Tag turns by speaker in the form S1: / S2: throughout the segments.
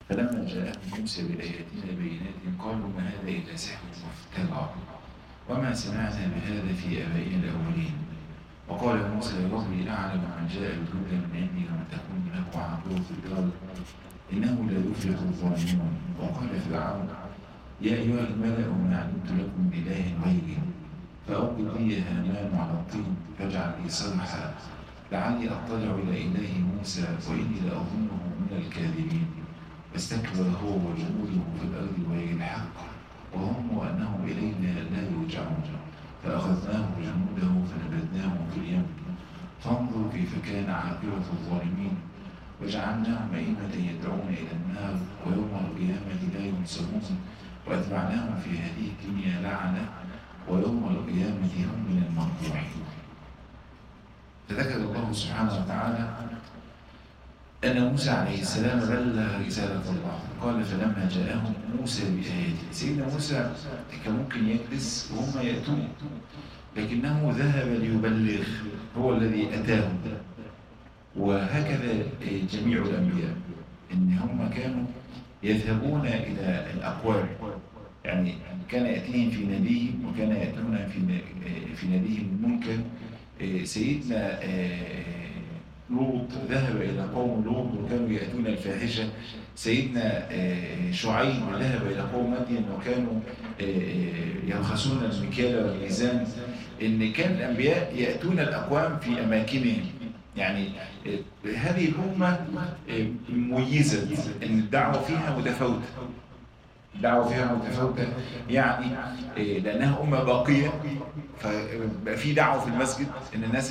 S1: فلما جاءهم موسى بآياتنا بينات قالوا ما هذا إلا سحر مفترى وما سمعنا بهذا في آبائنا الأولين. وقال موسى يا ربي أعلم من جاء بالهدى من عندي ومن تكون له عاقبة الدار إنه لا يفلح الظالمون. وقال فرعون يا أيها الملأ ما علمت لكم من إله غيري فأوقد لي هامان على الطين فاجعل لي صرحا لعلي أطلع إلى إله موسى وإني لأظنه من الكاذبين. فاستكبر هو وجنوده في الأرض بغير الحق وهم وأنهم إلينا لا يرجعون. فأخذناه وجنوده فنبذناهم في اليم فانظر كيف كان عاقبة الظالمين. وجعلناهم أئمة يدعون إلى النار ويوم القيامة لا ينصرون وأتبعناهم في هذه الدنيا لعنة ويوم القيامة هم من المرجوعين. فذكر الله سبحانه وتعالى أن موسى عليه السلام بلغ رسالة الله. قال فلما جاءهم موسى بآياته. سيدنا موسى كان ممكن يجلس وهم يأتون، لكنه ذهب ليبلغ، هو الذي أتاهم. وهكذا جميع الأنبياء إن هم كانوا يذهبون إلى الأقوام، يعني كان يأتيهم في ناديهم وكان يأتون في ناديهم المنكر. سيدنا لوط ذهب إلى قوم لوط وكانوا يأتون الفاحشة. سيدنا شعيب ذهب إلى قوم مدين وكانوا يرخصون المكيال والميزان. إن كان الأنبياء يأتون الأقوام في أماكنهم. يعني هذه الأمة مميزة إن الدعوة فيها متفاوتة. الدعوة فيها متفاوتة يعني لأنها أمة باقية، فبقى في دعوة في المسجد إن الناس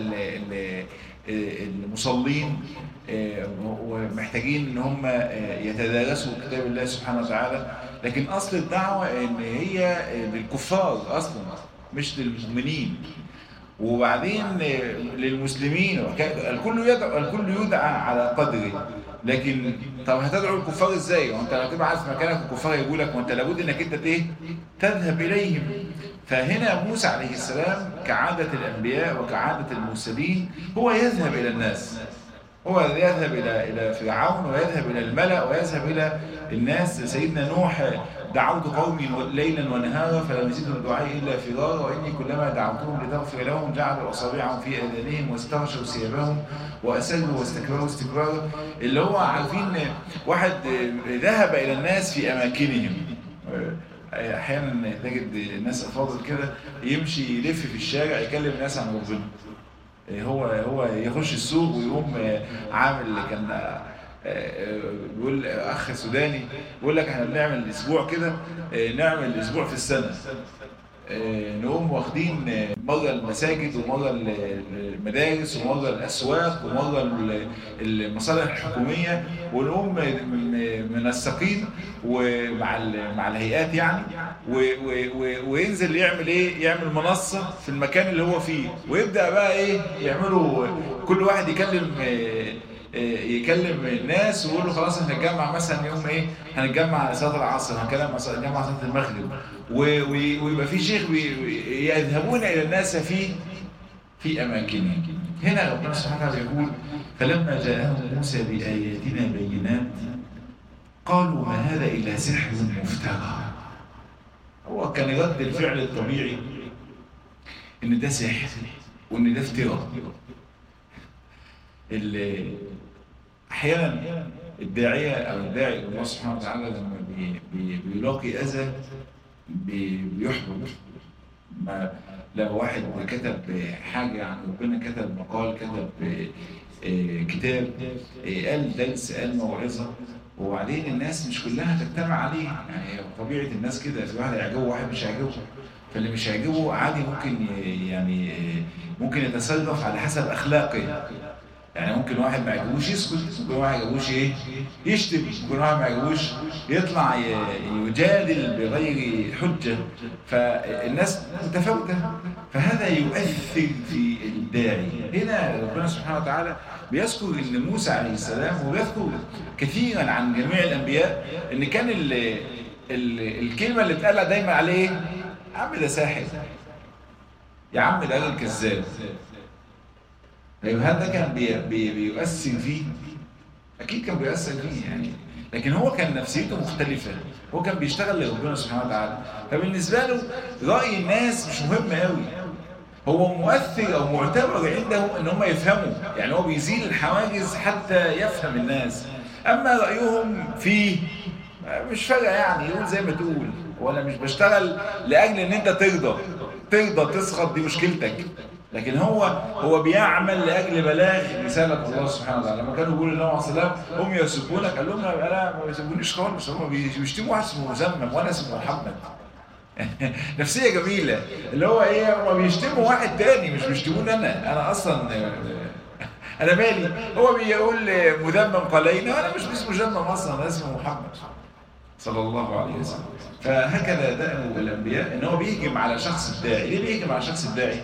S1: المصلين ومحتاجين إن هم يتدارسوا كتاب الله سبحانه وتعالى. لكن أصل الدعوة إن هي للكفار أصلا مش للمؤمنين، وبعدين للمسلمين. الكل يدعى على قدره. لكن طب هتدعو الكفار ازاي وانت لو تبقى عارف مكانك الكفار يقول لك وانت لابد انك انت تذهب اليهم. فهنا موسى عليه السلام كعادة الانبياء وكعادة المرسلين هو يذهب الى الناس، هو يذهب الى فرعون ويذهب الى الملأ ويذهب الى الناس. سيدنا نوح دعوت قومي ليلا ونهارا فلم يزدهم دعائي الا فرارا واني كلما دعوتهم لتغفر لهم جعلوا اصابعهم في اذانهم واستغشوا ثيابهم واسروا واستكبروا استكبارا. اللي هو عارفين واحد ذهب الى الناس في اماكنهم. احيانا تجد الناس افاضل كده يمشي يلف في الشارع يكلم الناس عن ربنا. هو يخش السوق ويقوم عامل كان بيقول اخ سوداني بيقول لك احنا بنعمل اسبوع كده، نعمل اسبوع في السنه، نقوم واخدين مره المساجد ومره المدارس ومره الاسواق ومره المصالح الحكوميه، ونقوم منسقين مع الهيئات يعني، وينزل يعمل ايه، يعمل منصه في المكان اللي هو فيه، ويبدا بقى ايه يعملوا كل واحد يكلم الناس ويقول له خلاص هنتجمع مثلا يوم ايه، هنتجمع على صلاه العصر، هنتجمع على صلاه المغرب، ويبقى في شيخ يذهبون الى الناس في اماكنهم. هنا ربنا سبحانه وتعالى يقول فلما جاءهم موسى باياتنا بينات قالوا ما هذا الا سحر مفترى. هو كان رد الفعل الطبيعي ان ده سحر وان ده افتراء. احيانا الداعيه او الداعي الله سبحانه وتعالى لما بيلاقي اذى بيحبط. ما لو واحد كتب حاجه عن ربنا، كتب مقال، كتب كتاب، قال درس، قال موعظه، وبعدين الناس مش كلها تجتمع عليه. يعني طبيعه الناس كده، في واحد يعجبه واحد مش يعجبه، فاللي مش يعجبه عادي ممكن يتصرف على حسب اخلاقه. يعني ممكن واحد ما يعجبوش يسكت، ممكن واحد ما يعجبوش يشتم، ممكن واحد ما يعجبوش يطلع يجادل بغير حجة. فالناس متفاوتة، فهذا يؤثر في الداعي. هنا ربنا سبحانه وتعالى بيذكر ان موسى عليه السلام، وبيذكر كثيرا عن جميع الانبياء، ان كان الكلمة اللي بتقالها دايما عليه يا عم ده ساحر، يا عم ده راجل كذاب. طيب هل ده كان بيؤثر فيه؟ أكيد كان بيؤثر فيه. يعني لكن هو كان نفسيته مختلفة، هو كان بيشتغل لربنا سبحانه وتعالى، فبالنسبة له رأي الناس مش مهم قوي، هو مؤثر أو معتبر عنده إن هم يفهموا، يعني هو بيزيل الحواجز حتى يفهم الناس. أما رأيهم فيه مش فارقة، يعني يقول زي ما تقول، وأنا مش بشتغل لأجل إن أنت ترضى تسخط، دي مشكلتك. لكن هو بيعمل لاجل بلاغ رساله الله سبحانه وتعالى. لما كانوا بيقولوا للنبي عليه الصلاه والسلام هم يسبونك، قال لهم لا ما بيسبونيش خالص، هم بيشتموا واحد اسمه مزمم وانا اسمه محمد. نفسيه جميله، اللي هو ايه، هم بيشتموا واحد تاني مش بيشتموني انا اصلا انا مالي. هو بيقول مذمم قالينا، انا مش اسمه مذمم اصلا، انا اسمه محمد صلى الله عليه وسلم. فهكذا دأب الانبياء، ان هو بيهجم على شخص الداعي. ليه بيهجم على شخص الداعي؟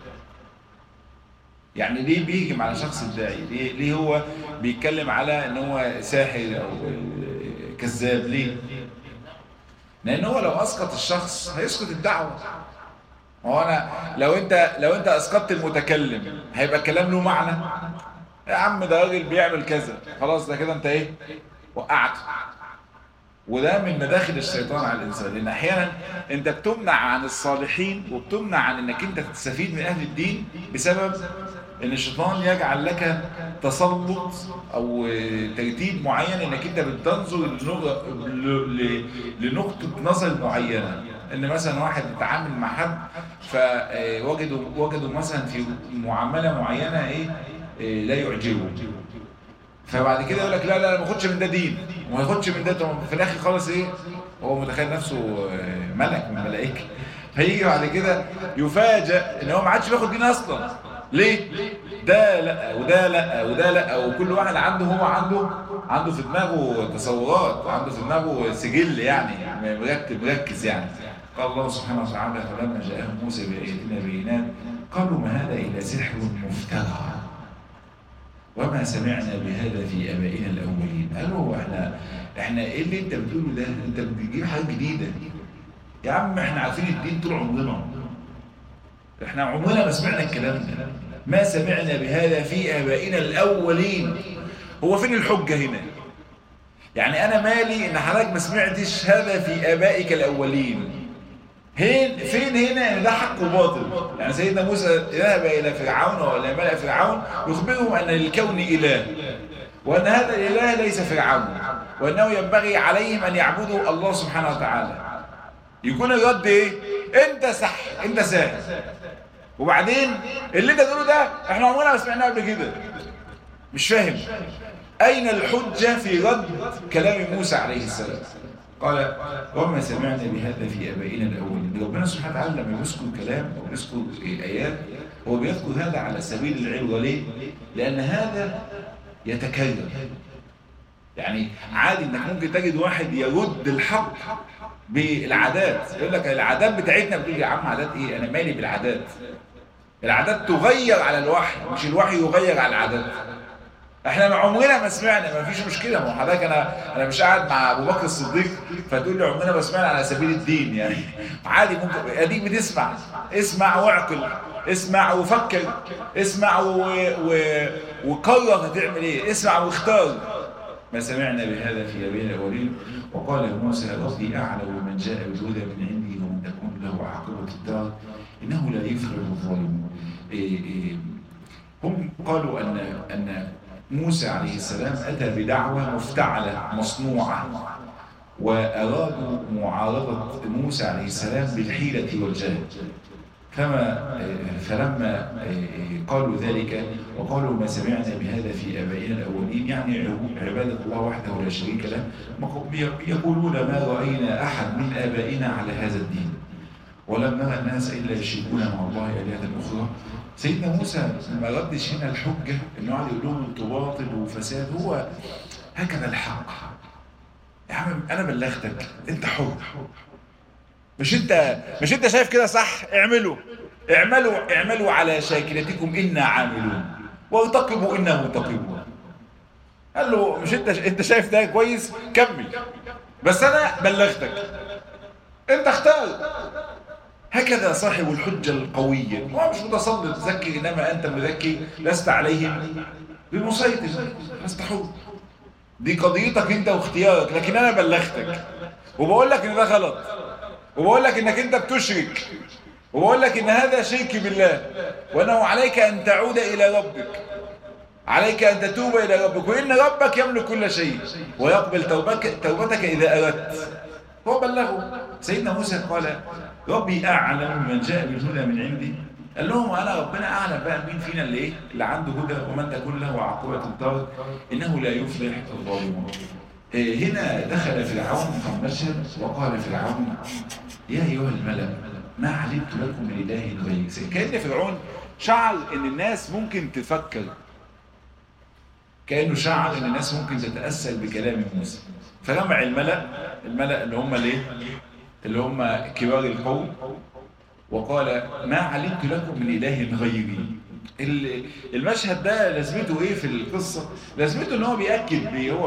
S1: يعني ليه بيهجم على شخص الداعي؟ ليه هو بيتكلم على ان هو ساحر او كذاب؟ ليه؟ لان هو لو اسقط الشخص هيسقط الدعوه. هو انا لو انت اسقطت المتكلم هيبقى الكلام له معنى؟ يا عم ده راجل بيعمل كذا، خلاص ده كده انت ايه، وقعته. وده من مداخل الشيطان على الانسان، لان احيانا انت بتمنع عن الصالحين وبتمنع عن انك انت تستفيد من اهل الدين بسبب ان الشيطان يجعل لك تسلط او ترتيب معين، انك انت بتنظر لنقطة نظر معينة. ان مثلا واحد يتعامل مع حد فوجدوا مثلا في معاملة معينة ايه لا يعجبه، فبعد كده يقول لك لا ما ياخدش من ده دين وما ياخدش من ده، في الاخر خالص ايه، هو متخيل نفسه ملك من الملائكه، هيجي بعد كده يفاجئ ان هو ما عادش بياخد دين اصلا. ليه؟ ده لا وده لا وده لا، وكل واحد عنده في دماغه تصورات، وعنده في دماغه سجل، يعني مركز يعني. قال الله سبحانه وتعالى فلما جاءهم موسى بآياتنا بينات قالوا ما هذا الا سحر مفترى وما سمعنا بهذا في آبائنا الأولين. قالوا احنا ايه اللي انت بتقوله ده؟ انت بتجيب حاجة جديدة يا عم، احنا عارفين الدين طول عمرنا، احنا عمرنا ما سمعنا الكلام ده، ما سمعنا بهذا في آبائنا الأولين. هو فين الحجة هنا؟ يعني انا مالي ان حضرتك ما سمعتش هذا في آبائك الأولين؟ فين هنا ان ده حق وباطل؟ يعني سيدنا موسى ذهب الى فرعون ولا ملأ فرعون يخبرهم ان للكون اله، وان هذا الاله ليس فرعون، وانه ينبغي عليهم ان يعبدوا الله سبحانه وتعالى. يكون الرد ايه؟ انت ساحر. وبعدين اللي انت تقوله ده احنا عمرنا ما سمعناه قبل كده. مش فاهم اين الحجه في رد كلام موسى عليه السلام؟ قال وما سمعنا بهذا في آبائنا الأولين. ربنا سبحانه وتعالى لما يذكر كلام أو يذكر آيات هو بيذكر هذا على سبيل العبرة. ليه؟ لأن هذا يتكرر. يعني عادي انك ممكن تجد واحد يرد الحق بالعادات، يقول لك العادات بتاعتنا، بتقول يا عم عادات ايه؟ انا مالي بالعادات. العادات تغير على الوحي، مش الوحي يغير على العادات. احنا عمرنا ما سمعنا، ما فيش مشكله. ما حضرتك انا مش قاعد مع ابو بكر الصديق فتقول لي عمرنا ما سمعنا على سبيل الدين، يعني عادي. ممكن اديك بتسمع، اسمع واعقل، اسمع وفكر، اسمع وقرر هتعمل ايه، اسمع واختار. ما سمعنا بهذا في آبائنا الأولين. وقال موسى ربي أعلم بمن جاء بالهدى من عندي ومن تكون له عاقبة الدار إنه لا يفلح الظالمون. هم قالوا أن موسى عليه السلام أتى بدعوة مفتعلة مصنوعة، وأرادوا معارضة موسى عليه السلام بالحيلة والجهل. فلما قالوا ذلك وقالوا ما سمعنا بهذا في آبائنا الأولين، يعني عبادة الله وحده لا شريك له، يقولون ما رأينا أحد من آبائنا على هذا الدين ولم نرى الناس إلا يشركون مع الله آلهة أخرى. سيدنا موسى ما ردش هنا الحجة إنه قاعد يقول لهم انتوا باطل وفساد، هو هكذا الحق. يا عم أنا بلغتك، أنت حر، مش انت شايف كده صح؟ اعملوا على شاكلتكم إنا عاملون وارتقبوا إنا مرتقبون. قال له مش انت شايف ده كويس، كمل، بس انا بلغتك، انت اختار. هكذا صاحب الحجة القوية، هو مش متسلط ذكر، انما انت مذكر، لست عليهم بمسيطر، لست حر. دي قضيتك انت واختيارك، لكن انا بلغتك وبقول لك ان ده غلط، وبقول لك انك انت بتشرك، وبقول لك ان هذا شرك بالله، وانه عليك ان تعود الى ربك، عليك ان تتوب الى ربك، وان ربك يملك كل شيء ويقبل توبتك اذا اردت. هو بلغه. سيدنا موسى قال ربي اعلم من جاء بالهدى من عندي. قال لهم انا ربنا اعلم بقى مين فينا اللي ايه اللي عنده هدى ومن تكون له عاقبه الدار انه لا يفلح الظالمون. هنا دخل فرعون في المشهد وقال فرعون يا ايها الملأ ما علمت لكم من اله غيري. كأن فرعون شعر ان الناس ممكن تفكر، كأنه شعر ان الناس ممكن تتأثر بكلام موسى، فجمع الملأ اللي هم الايه اللي هم كبار القوم وقال ما علمت لكم من اله غيري. المشهد ده لازمته ايه في القصة؟ لازمته ان هو بيأكد هو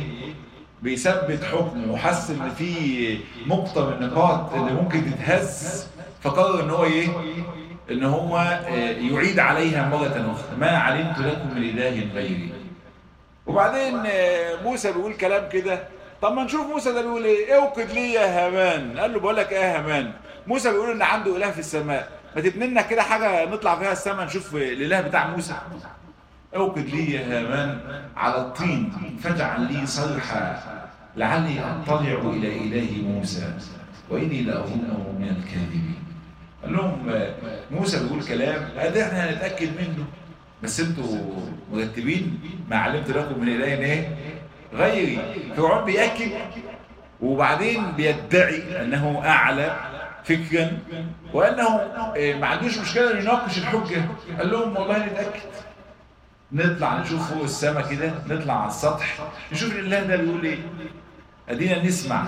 S1: بيثبت حكم وحس ان في نقطة من النقاط اللي ممكن تتهز، فقرر ان هو ان هو يعيد عليها مرة اخرى ما علمت لكم من اله غيري. وبعدين موسى بيقول كلام كده، طب ما نشوف موسى ده بيقول ايه. اوقد لي يا هامان. قال له بقول لك ايه يا هامان، موسى بيقول ان عنده اله في السماء، ما تبني لنا كده حاجه نطلع فيها السماء نشوف الاله بتاع موسى. اوقد لي يا هامان على الطين فاجعل لي صرحا لعلي اطلع الى اله موسى واني لاظنه من الكاذبين. قال لهم موسى بيقول كلام ادي احنا هنتاكد منه، بس انتوا مرتبين ما علمت لكم من اله ايه غيري. فرعون بيأكد وبعدين بيدعي انه اعلى فكرا وانه ما عندوش مشكله انه يناقش الحجه. قال لهم والله نتاكد، نطلع نشوف فوق السماء كده، نطلع على السطح نشوف الاله ده بيقول ايه، ادينا نسمع.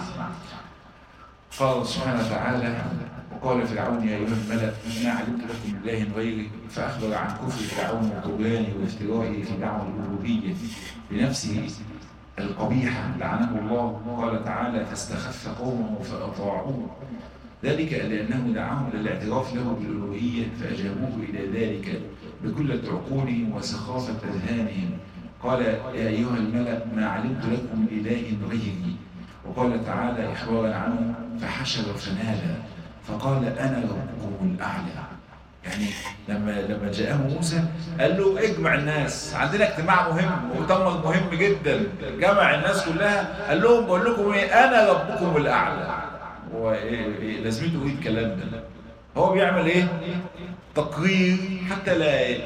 S1: قال سبحانه وتعالى وقال فرعون يا ايها الملأ ما علمت لكم من اله غيري، فاخبر عن كفر فرعون وطغيانه وافترائه في دعوى الالوهيه بنفسه القبيحه لعنه الله. قال تعالى فاستخف قومه فاطاعوه ذلك لانه دعاهم للاعتراف له بالالوهيه فاجابوه الى ذلك بكل عقولهم وسخافه اذهانهم. قال يا ايها الملأ ما علمت لكم من اله غيري. وقال تعالى اخبارا عنه فحشر فنادى فقال انا ربكم الاعلى. يعني لما جاءه موسى قال له اجمع الناس، عندنا اجتماع مهم مؤتمر مهم جدا، جمع الناس كلها قال لهم بقول لكم ايه انا ربكم الاعلى. ولازمته ايه الكلام ده؟ هو بيعمل ايه؟ تقرير حتى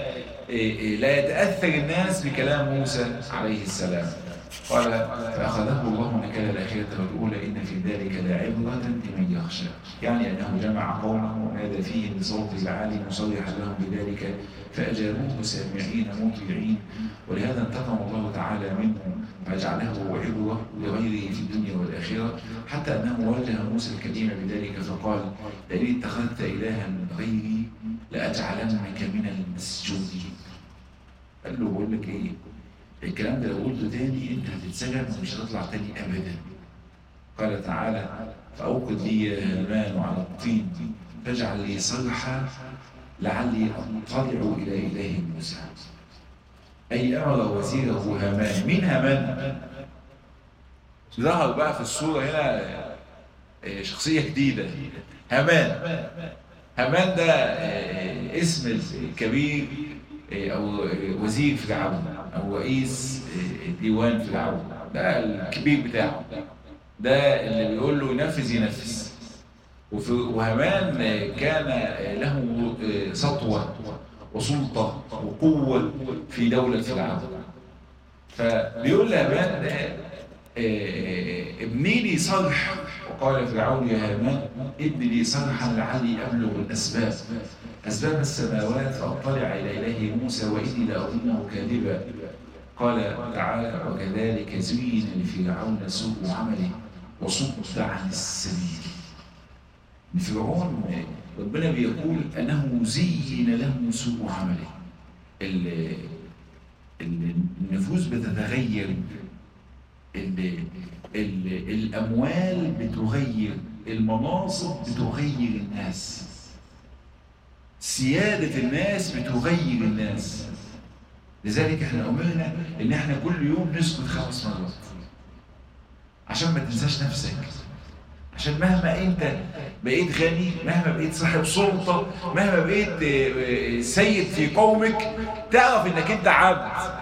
S1: لا يتاثر الناس بكلام موسى عليه السلام. قال فأخذه الله نكال الآخرة والأولى إن في ذلك لعبرة لمن يخشى. يعني أنه جمع قومه ونادى فيهم بصوت العالي مصرحا لهم بذلك فأجابوه سامعين مطيعين. ولهذا انتقم الله تعالى منه فجعله عبرة لغيره في الدنيا والآخرة، حتى أنه واجه موسى الكريم بذلك فقال لئن اتخذت إلها غيري لأجعلنك من المسجونين. قال له بقول لك إيه، الكلام ده لو قلته تاني انت هتتسجن ومش هتطلع تاني ابدا. قال تعالى فاوقد لي يا هامان على الطين فاجعل لي صرحا لعلي اطلع الى اله موسى. اي امر وزيره هامان. مين هامان؟ ظهر بقى في الصوره هنا شخصيه جديده. هامان ده اسم الكبير او وزير فرعون او رئيس ديوان فرعون، ده الكبير بتاعه، ده اللي بيقول له ينفذ. وهامان كان له سطوه وسلطه وقوه في دوله فرعون. فبيقول لهامان ابني لي صرح. وقال فرعون يا هامان ابني لي صرحا لعلي ابلغ اسباب السماوات فاطلع الى اله موسى واني لاظنه كاذبا. قال تعالى وكذلك زين لفرعون سوء عمله وصد عن السبيل. فرعون ربنا بيقول انه زين له سوء عمله. النفوس بتتغير، الأموال بتغير، المناصب بتغير الناس، سيادة الناس بتغير الناس. لذلك احنا أمرنا إن احنا كل يوم نسجد 5 مرات عشان ما تنساش نفسك، عشان مهما انت بقيت غني، مهما بقيت صاحب سلطة، مهما بقيت سيد في قومك، تعرف انك انت عبد.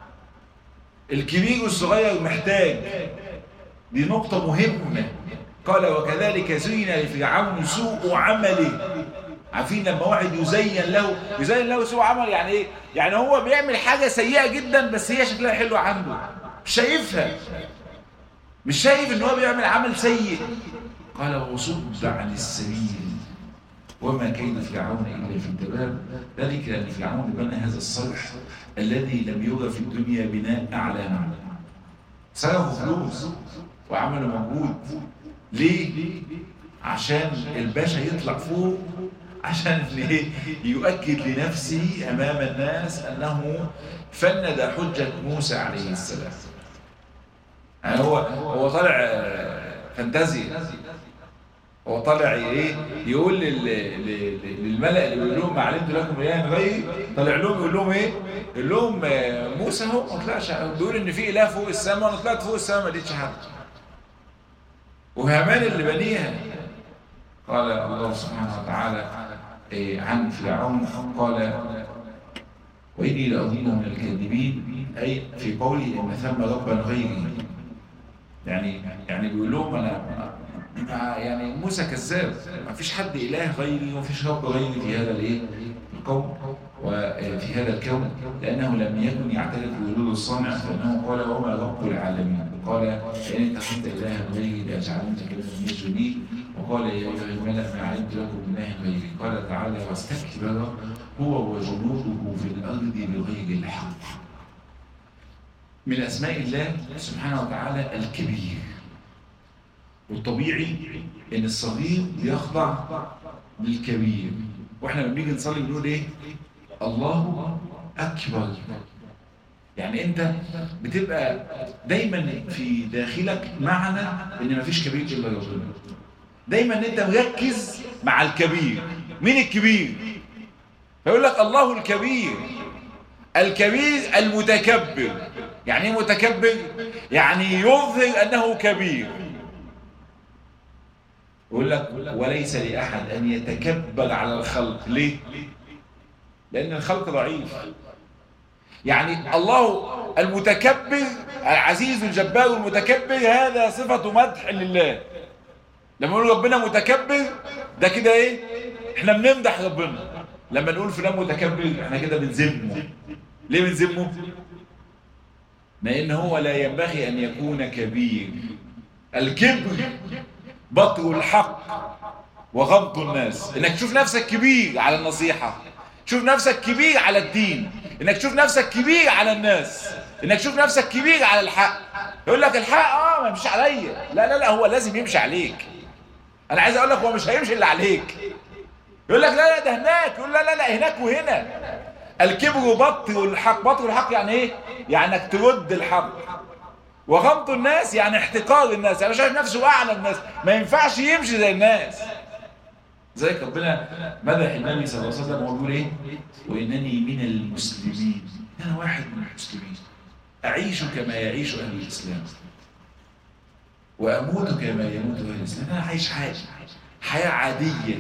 S1: الكبير والصغير محتاج. دي نقطة مهمة. قال وكذلك زين لفرعون سوء عمله. عارفين لما واحد يزين له سوء عمل يعني ايه؟ يعني هو بيعمل حاجة سيئة جدا بس هي شكلها حلو عنده، مش شايفها، مش شايف ان هو بيعمل عمل سيء. قال وصد عن السبيل وما كيد فرعون الا في التباب. ذلك لان فرعون بنى هذا الصرح الذي لم يرى في الدنيا بناء اعلى منه. صرفوا فلوس وعملوا مجهود. ليه؟ عشان الباشا يطلع فوق، عشان يؤكد لنفسه امام الناس انه فند حجة موسى عليه السلام. يعني هو طالع فانتازيا، هو طالع ايه؟ يقول للملأ اللي بيقول لهم ما علمت لكم اله غيري، طالع لهم يقول لهم ايه؟ يقول لهم موسى هو ما طلعش، بيقول ان في اله فوق السماء، وانا طلعت فوق السماء ما لقيتش حد. وهامان اللي بنيها. قال الله سبحانه وتعالى عن فرعون قال وإني لأظنه من الكاذبين، أي في قوله إن ثم ربا غيري. يعني بيقول لهم أنا يعني موسى كذاب، ما فيش حد إله غيري وما فيش رب غيري في هذا القوم وفي هذا الكون، لأنه لم يكن يعترف بوجود الصانع، فإنه قال وما رب العالمين. قال إن أنت كنت إلها غيري لأجعلنك كمن يسجدني. وقال يا أيها الملأ ما علمت لكم من إله غيري. قال تعالى واستكبر هو وجنوده في الأرض بغير الحق. من أسماء الله سبحانه وتعالى الكبير. والطبيعي إن الصغير يخضع للكبير. وإحنا لما بنيجي نصلي بنقول إيه؟ الله أكبر. يعني أنت بتبقى دايما في داخلك معنى إن مفيش كبير إلا ربنا. دايما أنت مركز مع الكبير. مين الكبير؟ فيقول لك الله الكبير. الكبير المتكبر. يعني ايه متكبر؟ يعني يظهر أنه كبير. يقول لك وليس لأحد أن يتكبر على الخلق. ليه؟ لأن الخلق ضعيف. يعني الله المتكبر العزيز الجبار المتكبر، هذا صفة مدح لله. لما نقول ربنا متكبر ده كده ايه؟ احنا بنمدح ربنا. لما نقول فلان متكبر احنا كده بنذمه. ليه بنذمه؟ لأن هو لا ينبغي أن يكون كبير. الكبر بطر الحق وغمط الناس. انك تشوف نفسك كبير على النصيحة، تشوف نفسك كبير على الدين، انك تشوف نفسك كبير على الناس، انك تشوف نفسك كبير على الحق. يقول لك الحق ما يمشي عليا. لا هو لازم يمشي عليك. انا عايز اقول لك هو مش هيمشي الا عليك. يقول لك لا ده هناك. يقول لا هناك وهنا. الكبر بطر الحق. بطر الحق يعني ايه؟ يعني انك ترد الحق. وغمط الناس يعني احتقار الناس، يعني شايف نفسه اعلى الناس، ما ينفعش يمشي زي الناس. زيك ربنا مدح النبي صلى الله عليه وسلم ويقول ايه؟ وانني من المسلمين. انا واحد من المسلمين، اعيش كما يعيش اهل الاسلام واموت كما يموت اهل الاسلام. انا عايش حياه عاديه.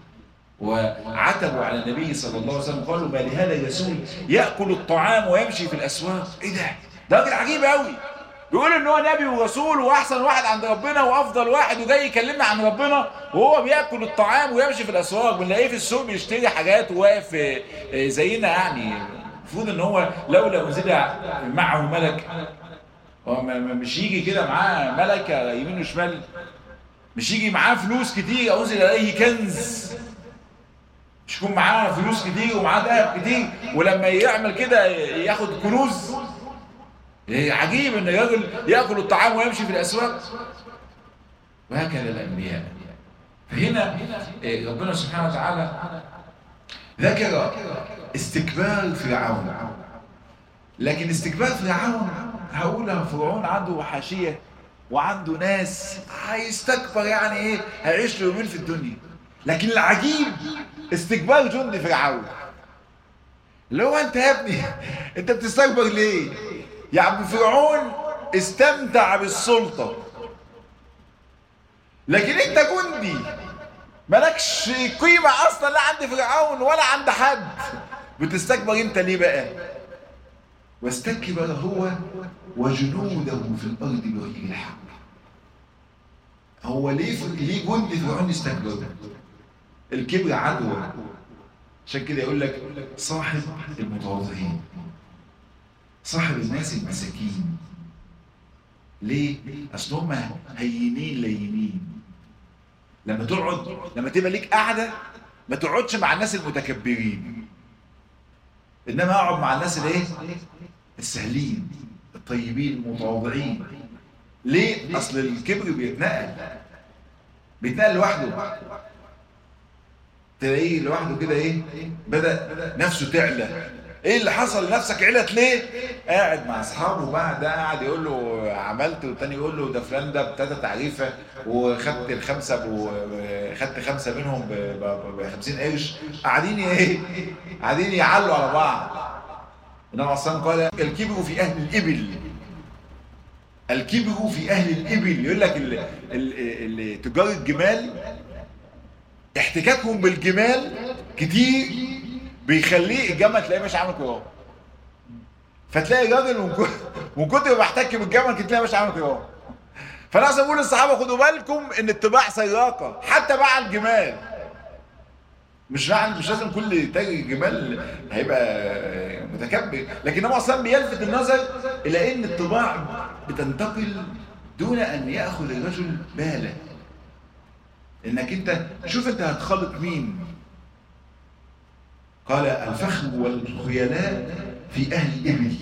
S1: وعتبوا على النبي صلى الله عليه وسلم قالوا ما لهذا الرسول ياكل الطعام ويمشي في الاسواق. ايه ده راجل عجيب قوي. بيقول ان هو نبي ورسول واحسن واحد عند ربنا وافضل واحد، وجاي يكلمنا عن ربنا وهو بياكل الطعام ويمشي في الاسواق. بنلاقيه في السوق بيشتري حاجات وواقف زينا. يعني المفروض ان هو لولا انزل معه ملك، هو مش يجي كده معاه ملكه يمين وشمال، مش يجي معاه فلوس كتير انزل عليه كنز، مش يكون معاه فلوس كتير ومعاه ذهب كتير ولما يعمل كده ياخد كنوز. عجيب ان الراجل ياكل الطعام ويمشي في الاسواق. وهكذا الانبياء. فهنا ربنا سبحانه وتعالى ذكر استكبار فرعون. لكن استكبار فرعون هقولها، فرعون عنده حاشيه وعنده ناس هيستكبر، يعني ايه؟ هيعيش له يومين في الدنيا. لكن العجيب استكبار جند فرعون. اللي هو انت يا ابني انت بتستكبر ليه؟ يا عم فرعون استمتع بالسلطة، لكن انت جندي مالكش قيمة اصلا لا عند فرعون ولا عند حد، بتستكبر انت ليه بقى؟ واستكبر هو وجنوده في الارض بغير الحق. هو ليه جندي فرعون يستكبر؟ الكبر عدوى. عشان كده يقول لك صاحب المتواضعين، صاحب الناس المساكين. ليه؟ اصل هم هينين لينين. لما تبقى ليك قاعده ما تقعدش مع الناس المتكبرين، انما اقعد مع الناس الايه؟ السهلين الطيبين المتواضعين. ليه؟ اصل الكبر بيتنقل لوحده. تلاقيه لوحده كده ايه؟ بدأ نفسه تعلى. ايه اللي حصل لنفسك علت ليه؟ قاعد مع اصحابه بقى، ده قاعد يقول له عملت، والتاني يقول له ده فلان ده ابتدى تعريفه وخدت الخمسه خدت 5 منهم ب 50 قرش. قاعدين ايه؟ قاعدين يعلوا على بعض. انما اصلا قال الكبر في اهل الابل. الكبر في اهل الابل. يقول لك تجار الجمال احتكاكهم بالجمال كتير بيخليه الجمل تلاقيه مش عامل كده، فتلاقي راجل من كتر ما بحتك بالجمل تلاقيه مش عامل كده. فانا عايز اقول للصحابه خدوا بالكم ان الطباع سياقه حتى مع الجمال. مش لازم كل تاجر جمال هيبقى متكبر، لكن هو اصلا بيلفت النظر الى ان الطباع بتنتقل دون ان ياخذ الرجل باله. انك انت شوف انت هتخلط مين. قال الفخر والخيلاء في اهل الابل،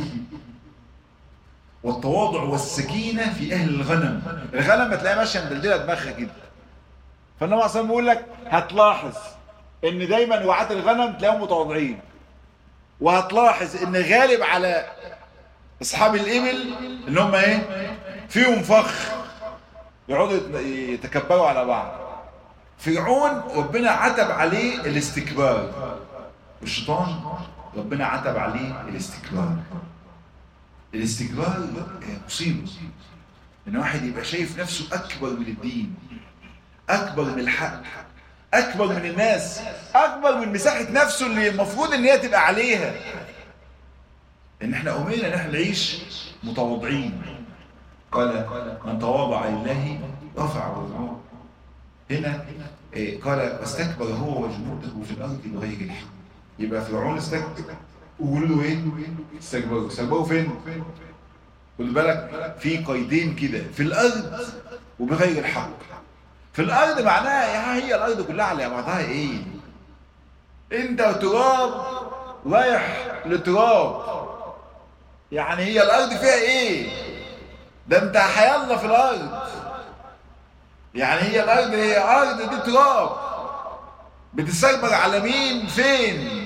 S1: والتواضع والسكينه في اهل الغنم. الغنم تلاقيها ماشيه مدلدله دماغها كده. فالنبي اصلا بيقول لك هتلاحظ ان دايما رعاة الغنم تلاقيهم متواضعين، وهتلاحظ ان غالب على اصحاب الابل ان هم ايه؟ فيهم فخر، يقعدوا يتكبروا على بعض. فرعون ربنا عتب عليه الاستكبار، والشيطان ربنا عتب عليه الاستكبار. الاستكبار مصيبه، ان واحد يبقى شايف نفسه اكبر من الدين، اكبر من الحق، اكبر من الناس، اكبر من مساحه نفسه اللي المفروض ان هي تبقى عليها. ان احنا امرنا ان احنا نعيش متواضعين. قال من تواضع لله رفعه الله. هنا قال واستكبر هو وجنوده في الارض بغير الحق. يبقى فرعون استكبر، وقولوا له ايه؟ استكبروا فين؟ خد بالك في قيدين كده، في الارض وبغير الحق. في الارض معناها هي الارض كلها على بعضها ايه؟ انت تراب رايح لتراب، يعني هي الارض فيها ايه؟ ده انت حيالله في الارض. يعني هي الارض هي ارض، دي تراب. بتستكبر على مين؟ فين؟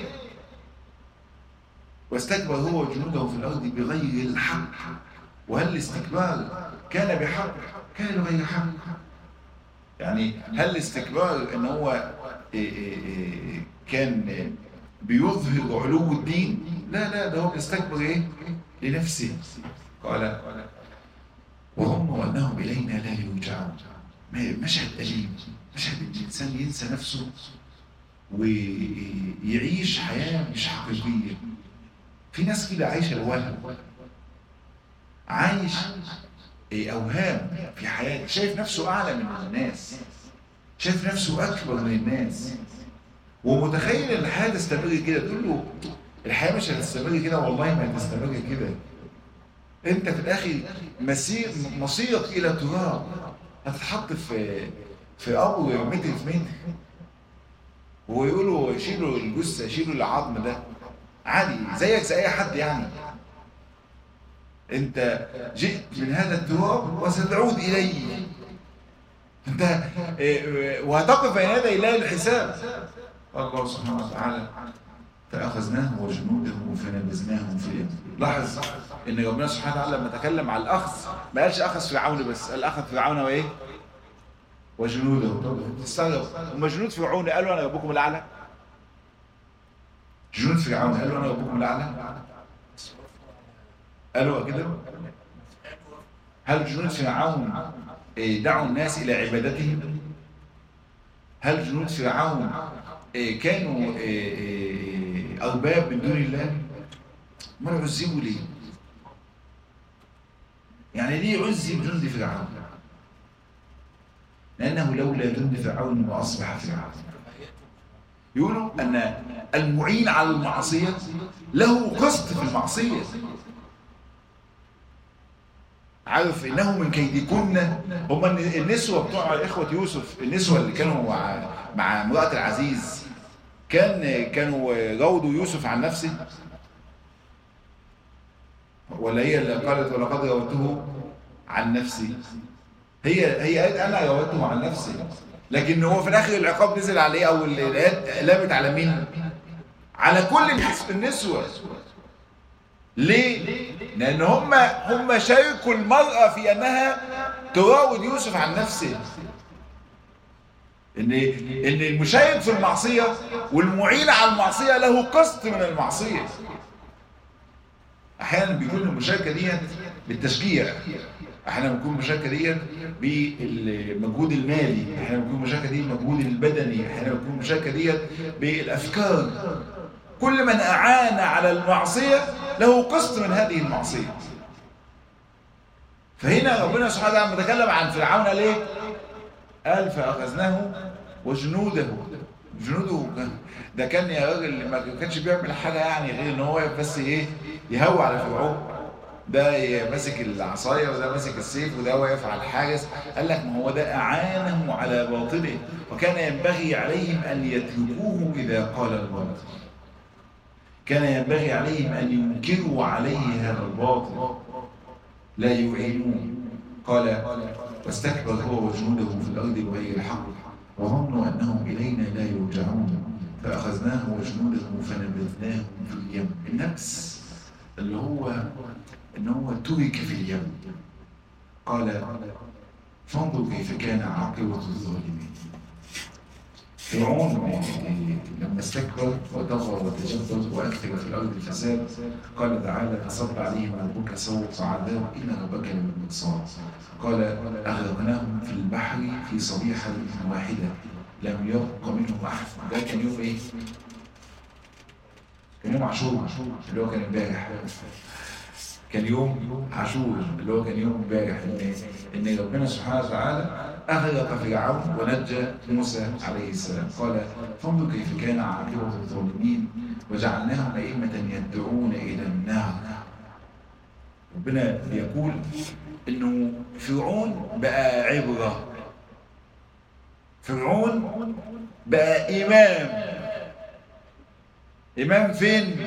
S1: واستكبر هو وجنوده في الارض بغير الحق. وهل الاستكبار كان بحق؟ كان بغير حق. يعني هل الاستكبار ان هو كان بيظهر علو الدين؟ لا، ده هو بيستكبر ايه؟ لنفسه. قال وهم انهم الينا لا يرجعون. مشهد أليم، مشهد الإنسان ينسى نفسه ويعيش حياة مش حقيقية. في ناس كده عايشة الوهم، عايش أوهام في حياته، شايف نفسه أعلى من الناس، شايف نفسه أكبر من الناس، ومتخيل إن الحياة تستمر كده. تقول له الحياة مش هتستمر كده، والله ما هتستمر كده. أنت في الآخر مصيرك إلى تراب، هتتحط في قبر متر في متر. ويقولوا شيلوا الجثه، شيلوا العظم ده عادي زيك زي اي حد. يعني انت جئت من هذا التراب وستعود اليه. انت وهتقف بين يدي الله الحساب. الله سبحانه وتعالى فاخذناه وجنوده فنبذناهم في اليم. لاحظ ان ربنا سبحانه وتعالى لما تكلم على الاخذ ما قالش اخذ فرعون بس، قال اخذ فرعون وايه؟ وجنوده. تستغرب هم جنود فرعون قالوا انا ربكم الاعلى؟ جنود فرعون قالوا انا ربكم الاعلى؟ قالوا كده؟ هل جنود فرعون دعوا الناس الى عبادتهم؟ هل جنود فرعون كانوا ارباب من دون الله؟ ما عذبوا ليه؟ يعني ليه عذب جند فرعون؟ لأنه لولا جند فرعون ما أصبح فرعون. يقولوا أن المعين على المعصية له قصد في المعصية. عارف إنه من كيدكن، هم النسوة بتوع إخوة يوسف، النسوة اللي كانوا مع امرأة العزيز كانوا راودوا يوسف عن نفسه، ولا هي اللي قالت ولقد راودته عن نفسي؟ هي قالت انا راودته عن نفسي، لكن هو في الاخر العقاب نزل عليه، او الايات لامت على مين؟ على كل النسوة. ليه؟ لان هم شاركوا المرأة في انها تراود يوسف عن نفسه. ان المشارك في المعصية والمعين على المعصية له قصد من المعصية. احيانا بيكون المشاركة دي بالتشجيع، احيانا بيكون المشاركة دي بالمجهود المالي، احيانا بيكون المشاركة دي بالمجهود البدني، احيانا بيكون المشاركة دي بالافكار. كل من اعان على المعصية له قسط من هذه المعصية. فهنا ربنا سبحانه وتعالى متكلم عن فرعون ليه؟ قال فأخذناه وجنوده. جنوده ده كان يا راجل ما كانش بيعمل حاجة يعني غير ان هو بس يهوى على فرعون. ده ماسك العصاية وده ماسك السيف وده واقف على الحاجز. قال لك ما هو ده أعانه على باطله، وكان ينبغي عليهم أن يتركوه إذا قال الباطل. كان ينبغي عليهم أن ينكروا عليه هذا الباطل لا يعينوه. قال واستكبر هو وجنوده في الأرض بغير الحق وظنوا أنهم إلينا لا يرجعون فأخذناه وجنوده فنبذناهم في اليم. النفس اللي هو إن هو ترك في اليم. قال فانظر كيف كان عاقبة الظالمين. فرعون لما استكبر وطغى وتجبر وأكثر في الأرض الفساد قال تعالى فصب عليهم ربك سوط عذاب إن ربك للمرصاد. قال أغرقناهم في البحر في صبيحة واحدة لم يبق منهم أحد. ده كان يوم إيه؟ كان يوم عاشور اللي هو كان امبارح. كان يوم عاشور اللي هو كان يوم امبارح، إن ربنا سبحانه وتعالى أغرق فرعون ونجى موسى عليه السلام. قال فانظر كيف كان عاقبة الظالمين وجعلناهم أئمة يدعون إلى النار. ربنا بيقول إنه فرعون بقى عبرة، فرعون بقى إمام فين؟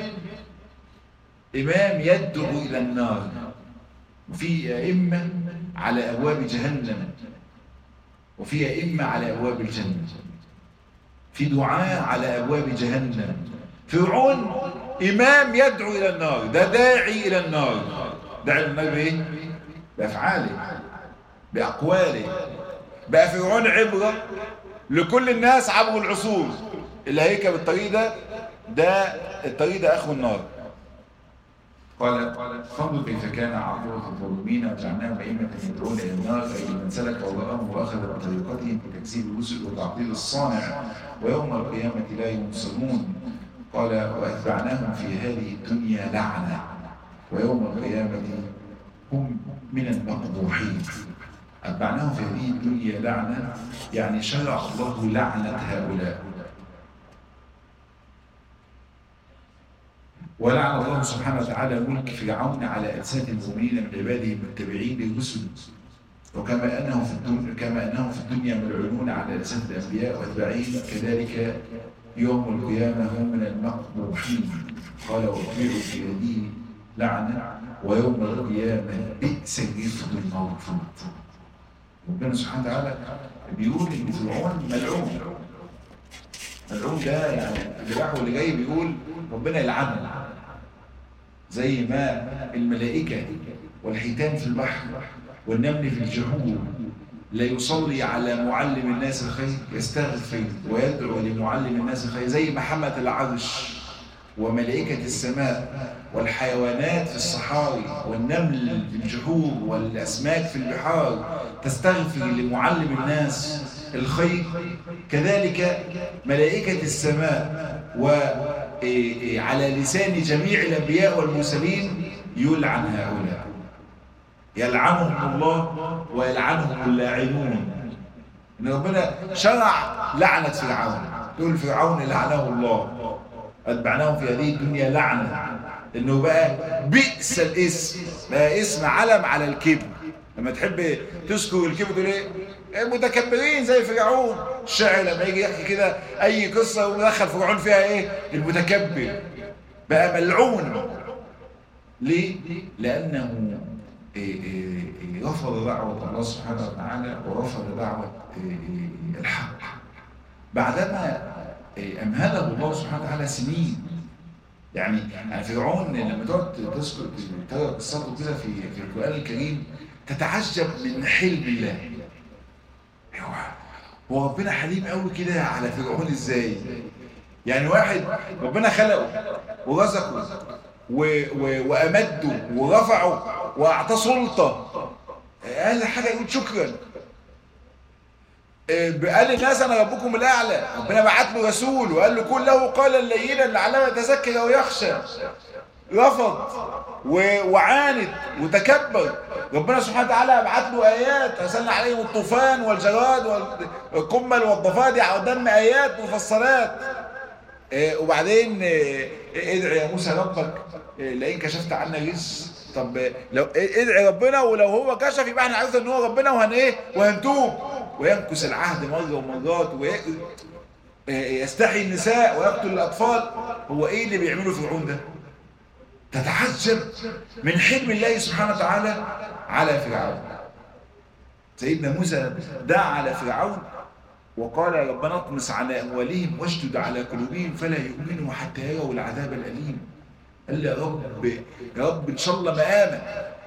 S1: إمام يدعو إلى النار. وفي أئمة على أبواب جهنم، وفي أئمة على أبواب الجنة، في دعاء على أبواب جهنم. فرعون إمام يدعو إلى النار، ده داعي إلى النار. داعي إلى النار بإيه؟ بأفعاله بأقواله. بقى فرعون عبرة لكل الناس عبر العصور. اللي هيركب الطريق ده الطريق ده آخر النار. قال فانظر كيف كان عاقبة الظالمين وجعلناهم أئمة يدعون إلى النار أي من سلك وراءهم وأخذ بطريقتهم في تكذيب الرسل وتعطيل الصانع ويوم القيامة لا ينصرون. قال وأتبعناهم في هذه الدنيا لعنة ويوم القيامة هم من المقبوحين. أتبعناهم في هذه الدنيا لعنة يعني شرع الله لعنة هؤلاء. ولعن الله سبحانه وتعالى ملك فرعون على أجساد المؤمنين من عباده المتبعين للرسل، وكما أنهم في الدنيا ملعونون على أجساد الأنبياء وأتباعهم كذلك يوم القيامة هم من المقبوحين. قال وأتبعوا في هذه لعنة ويوم القيامة بئس الرفد المرفوض. ربنا سبحانه وتعالى بيقول إن فرعون ملعون. ملعون ده يعني اللي راح واللي جاي بيقول ربنا يلعنه، زي ما الملائكة والحيتان في البحر والنمل في الجحور لا يصلي على معلم الناس الخير يستغفر ويدعو لمعلم الناس الخير، زي ما حملة العرش وملائكة السماء والحيوانات في الصحاري والنمل في الجحور والأسماك في البحار تستغفر لمعلم الناس الخير، كذلك ملائكة السماء وعلى لسان جميع الأنبياء والمرسلين يلعن هؤلاء، يلعنهم الله ويلعنهم اللاعنون. إن ربنا شرع لعنة فرعون، تقول فرعون لعنه الله، أتبعناهم في هذه الدنيا لعنة، إنه بقى بئس الاسم، بقى اسم علم على الكبر. لما تحب تذكر الكبر تقول ايه؟ المتكبرين زي فرعون. الشاعر لما يجي يحكي كده أي قصة ويدخل فرعون فيها ايه؟ المتكبر. بقى ملعون. ليه؟ لأنه رفض دعوة الله سبحانه وتعالى ورفض دعوة الحق. بعدما أمهله الله سبحانه وتعالى سنين. يعني فرعون لما تقعد تذكر ترى قصته كده في القرآن الكريم تتعجب من حلم الله. هو ربنا حليم قوي كده على فرعون ازاي؟ يعني واحد ربنا خلقه ورزقه وأمده ورفعه وأعطاه سلطة، أقل حاجة يقول شكرا. قال للناس أنا ربكم الأعلى، ربنا بعت له رسول وقال له كن له قولا لينا لعله يتذكر ويخشى. رفض وعاند وتكبر. ربنا سبحانه وتعالى بعت له آيات، أرسلنا عليهم الطوفان والجراد والقمل والضفادع ودم، آيات مفصلات. وبعدين ادعي يا موسى ربك لئن كشفت عنا الرجس. طب لو ادعي ربنا ولو هو كشف يبقى احنا عرفنا ان هو ربنا وهنتوب. وينكس العهد مرة ومرات ويستحي النساء ويقتل الأطفال. هو ايه اللي بيعمله فرعون ده؟ تتعجب من حلم الله سبحانه وتعالى على فرعون. سيدنا موسى دعا على فرعون وقال يا ربنا اطمس على أموالهم واشدد على قلوبهم فلا يؤمنوا حتى يروا العذاب الأليم. قال يا رب إن شاء الله ما آمن.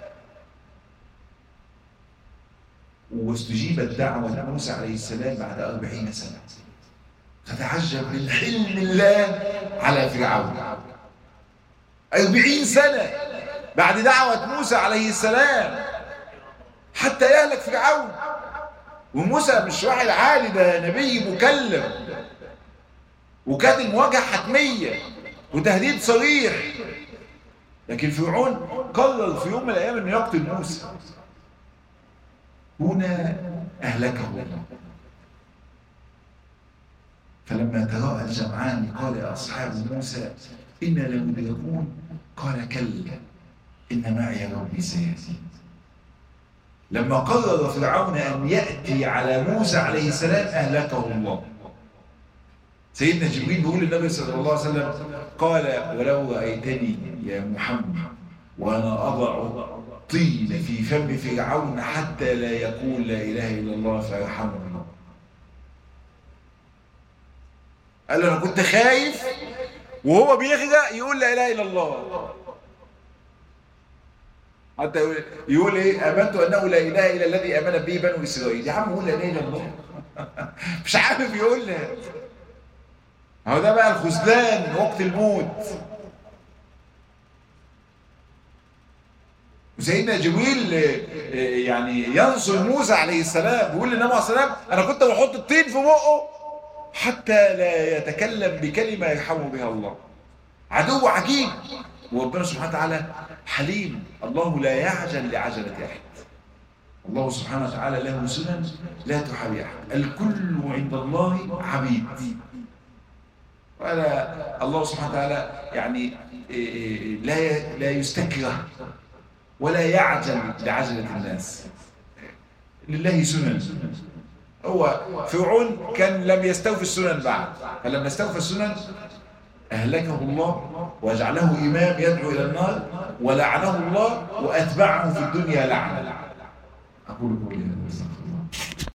S1: واستجيبت دعوة موسى عليه السلام بعد 40 سنة. فتعجب من حلم الله على فرعون. 40 سنة بعد دعوة موسى عليه السلام حتى يهلك فرعون. وموسى مش واحد عادي، ده نبي مكلم، وكانت المواجهة حتمية وتهديد صريح. لكن فرعون قرر في يوم من الأيام أنه يقتل موسى. هنا أهلكه الله. فلما تراءى الجمعان قال أصحاب موسى إنا لمدركون قال كلا إن معي ربي سيهدين. لما قرر فرعون أن يأتي على موسى عليه السلام أهلكه الله. سيدنا جبريل بيقول للنبي صلى الله عليه وسلم قال ولو رأيتني يا محمد وأنا أضع طين في فم فرعون حتى لا يقول لا إله إلا الله فيرحمه الله. قال له أنا كنت خايف وهو بيغرق يقول لا إله إلا الله. حتى يقول ايه امنت انه لا اله الا الذي امن به بنو اسرائيل. يا عم قول لا اله الا الله. مش عارف يقولها. هو ده بقى الخذلان وقت الموت. وسيدنا جبريل يعني ينصر موسى عليه السلام بيقول للنبي عليه السلام انا كنت بحط الطين في بقه حتى لا يتكلم بكلمه يرحمه بها الله. عدو عجيب. وربنا سبحانه وتعالى حليم. الله لا يعجل لعجلة أحد. الله سبحانه وتعالى له سنن لا تحابي أحد. الكل عند الله عبيد. وأنا الله سبحانه وتعالى يعني لا يستكره ولا يعجل لعجلة الناس. لله سنن. هو فرعون كان لم يستوفي السنن بعد، فلما استوفى السنن أهلكه الله وجعله إمام يدعو إلى النار ولعنه الله وأتبعه في الدنيا لعنة. أقول قولي هذا.